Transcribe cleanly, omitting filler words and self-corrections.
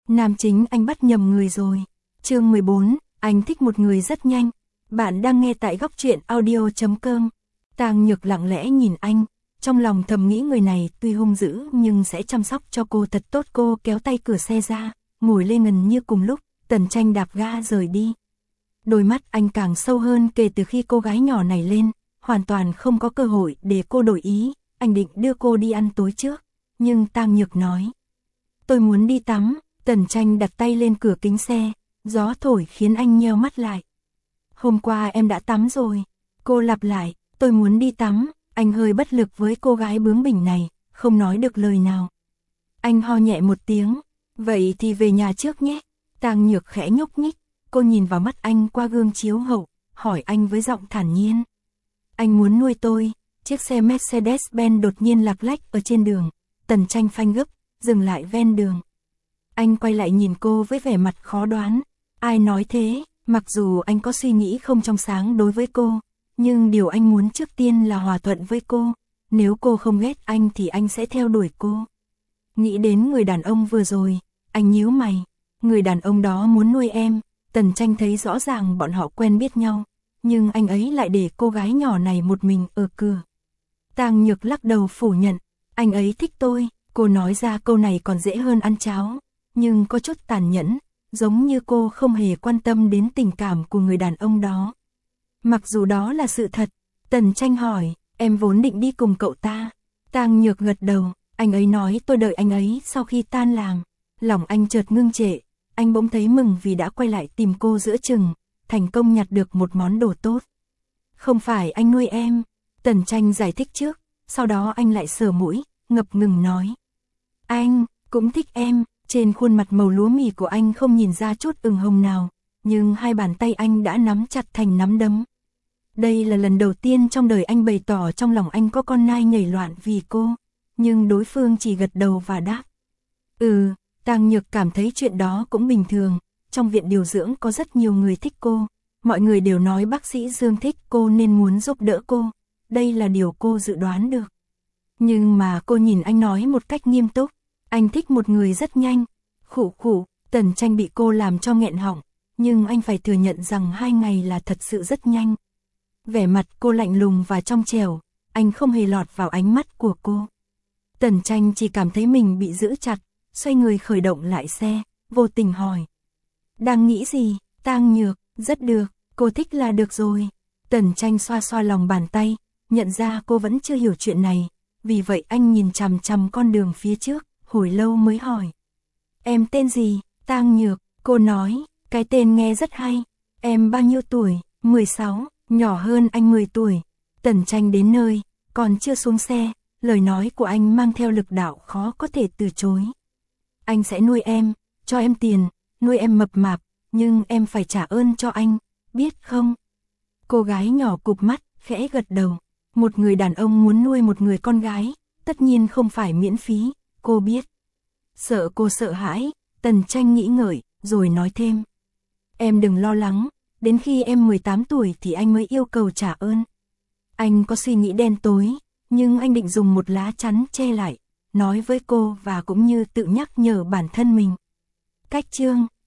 Nam chính anh bắt nhầm người rồi. Chương 14, anh thích một người rất nhanh. Bạn đang nghe tại góc truyện audio.com. Tang Nhược lặng lẽ nhìn anh, trong lòng thầm nghĩ người này tuy hung dữ nhưng sẽ chăm sóc cho cô thật tốt. Cô kéo tay cửa xe ra, ngồi lên gần như cùng lúc, Tần Tranh đạp ga rời đi. Đôi mắt anh càng sâu hơn kể từ khi cô gái nhỏ này lên, hoàn toàn không có cơ hội để cô đổi ý. Anh định đưa cô đi ăn tối trước, nhưng Tang Nhược nói: "Tôi muốn đi tắm." Tần Tranh đặt tay lên cửa kính xe, gió thổi khiến anh nheo mắt lại. "Hôm qua em đã tắm rồi." Cô lặp lại, "Tôi muốn đi tắm." Anh hơi bất lực với cô gái bướng bỉnh này, không nói được lời nào. Anh ho nhẹ một tiếng, "Vậy thì về nhà trước nhé." Tang Nhược khẽ nhúc nhích, cô nhìn vào mắt anh qua gương chiếu hậu, hỏi anh với giọng thản nhiên: "Anh muốn nuôi tôi?" Chiếc xe Mercedes-Benz đột nhiên lạc lách ở trên đường. Tần Tranh phanh gấp, dừng lại ven đường. Anh quay lại nhìn cô với vẻ mặt khó đoán. Ai nói thế? Mặc dù anh có suy nghĩ không trong sáng đối với cô, nhưng điều anh muốn trước tiên là hòa thuận với cô. Nếu cô không ghét anh thì anh sẽ theo đuổi cô. Nghĩ đến người đàn ông vừa rồi, anh nhíu mày. Người đàn ông đó muốn nuôi em. Tần Tranh thấy rõ ràng bọn họ quen biết nhau, nhưng anh ấy lại để cô gái nhỏ này một mình ở cửa. Tang Nhược lắc đầu phủ nhận. Anh ấy thích tôi. Cô nói ra câu này còn dễ hơn ăn cháo, nhưng có chút tàn nhẫn, giống như cô không hề quan tâm đến tình cảm của người đàn ông đó. Mặc dù đó là sự thật. Tần Tranh hỏi: "Em vốn định đi cùng cậu ta?" Tang Nhược gật đầu. Anh ấy nói tôi đợi anh ấy sau khi tan làm. Lòng anh chợt ngưng trệ. Anh bỗng thấy mừng vì đã quay lại tìm cô giữa chừng, thành công nhặt được một món đồ tốt. "Không phải anh nuôi em." Tần Tranh giải thích trước, sau đó anh lại sờ mũi, ngập ngừng nói: "Anh cũng thích em." Trên khuôn mặt màu lúa mì của anh không nhìn ra chút ửng hồng nào, nhưng hai bàn tay anh đã nắm chặt thành nắm đấm. Đây là lần đầu tiên trong đời anh bày tỏ trong lòng anh có con nai nhảy loạn vì cô, nhưng đối phương chỉ gật đầu và đáp: "Ừ." Tang Nhược cảm thấy chuyện đó cũng bình thường. Trong viện điều dưỡng có rất nhiều người thích cô, mọi người đều nói bác sĩ Dương thích cô nên muốn giúp đỡ cô. Đây là điều cô dự đoán được. Nhưng mà cô nhìn anh nói một cách nghiêm túc: "Anh thích một người rất nhanh." Khụ khụ. Tần Tranh bị cô làm cho nghẹn họng, nhưng anh phải thừa nhận rằng 2 ngày là thật sự rất nhanh. Vẻ mặt cô lạnh lùng và trong trẻo, anh không hề lọt vào ánh mắt của cô. Tần Tranh chỉ cảm thấy mình bị giữ chặt, xoay người khởi động lại xe, vô tình hỏi: "Đang nghĩ gì?" Tang Nhược: "Rất được, cô thích là được rồi." Tần Tranh xoa xoa lòng bàn tay, nhận ra cô vẫn chưa hiểu chuyện này, vì vậy anh nhìn chằm chằm con đường phía trước, hồi lâu mới hỏi: "Em tên gì?" Tang Nhược. Cô nói: "Cái tên nghe rất hay." "Em bao nhiêu tuổi?" 16, nhỏ hơn anh 10 tuổi. Tần Tranh đến nơi, còn chưa xuống xe, lời nói của anh mang theo lực đạo khó có thể từ chối. "Anh sẽ nuôi em, cho em tiền, nuôi em mập mạp, nhưng em phải trả ơn cho anh, biết không?" Cô gái nhỏ cụp mắt, khẽ gật đầu. Một người đàn ông muốn nuôi một người con gái, tất nhiên không phải miễn phí, cô biết. Sợ cô sợ hãi, Tần Tranh nghĩ ngợi, rồi nói thêm: "Em đừng lo lắng, đến khi em 18 tuổi thì anh mới yêu cầu trả ơn." Anh có suy nghĩ đen tối, nhưng anh định dùng một lá chắn che lại, nói với cô và cũng như tự nhắc nhở bản thân mình. Cách chương